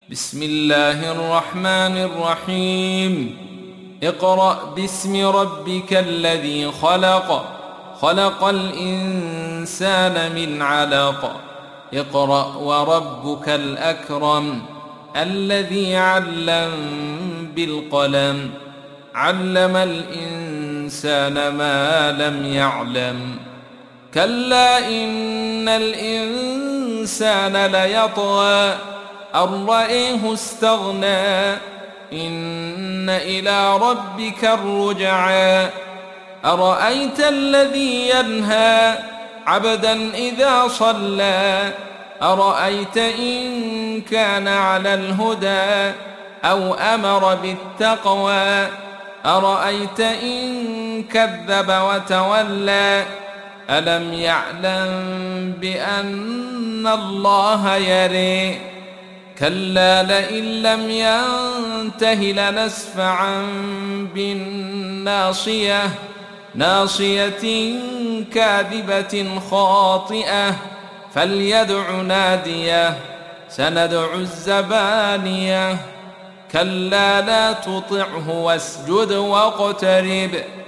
بسم الله الرحمن الرحيم. اقرأ باسم ربك الذي خلق، خلق الإنسان من علق. اقرأ وربك الأكرم الذي علم بالقلم، علم الإنسان ما لم يعلم. كلا إن الإنسان ليطغى أن رآه استغنى، إن إلى ربك الرجعى. أرأيت الذي ينهى عبدا إذا صلى، أرأيت إن كان على الهدى أو أمر بالتقوى، أرأيت إن كذب وتولى. ألم يعلم بأن الله يرى. كلا لئن لم ينته لنسفعا بالناصية، ناصية كاذبة خاطئة، فليدع ناديه سندع الزبانية. كلا لا تطعه واسجد واقترب.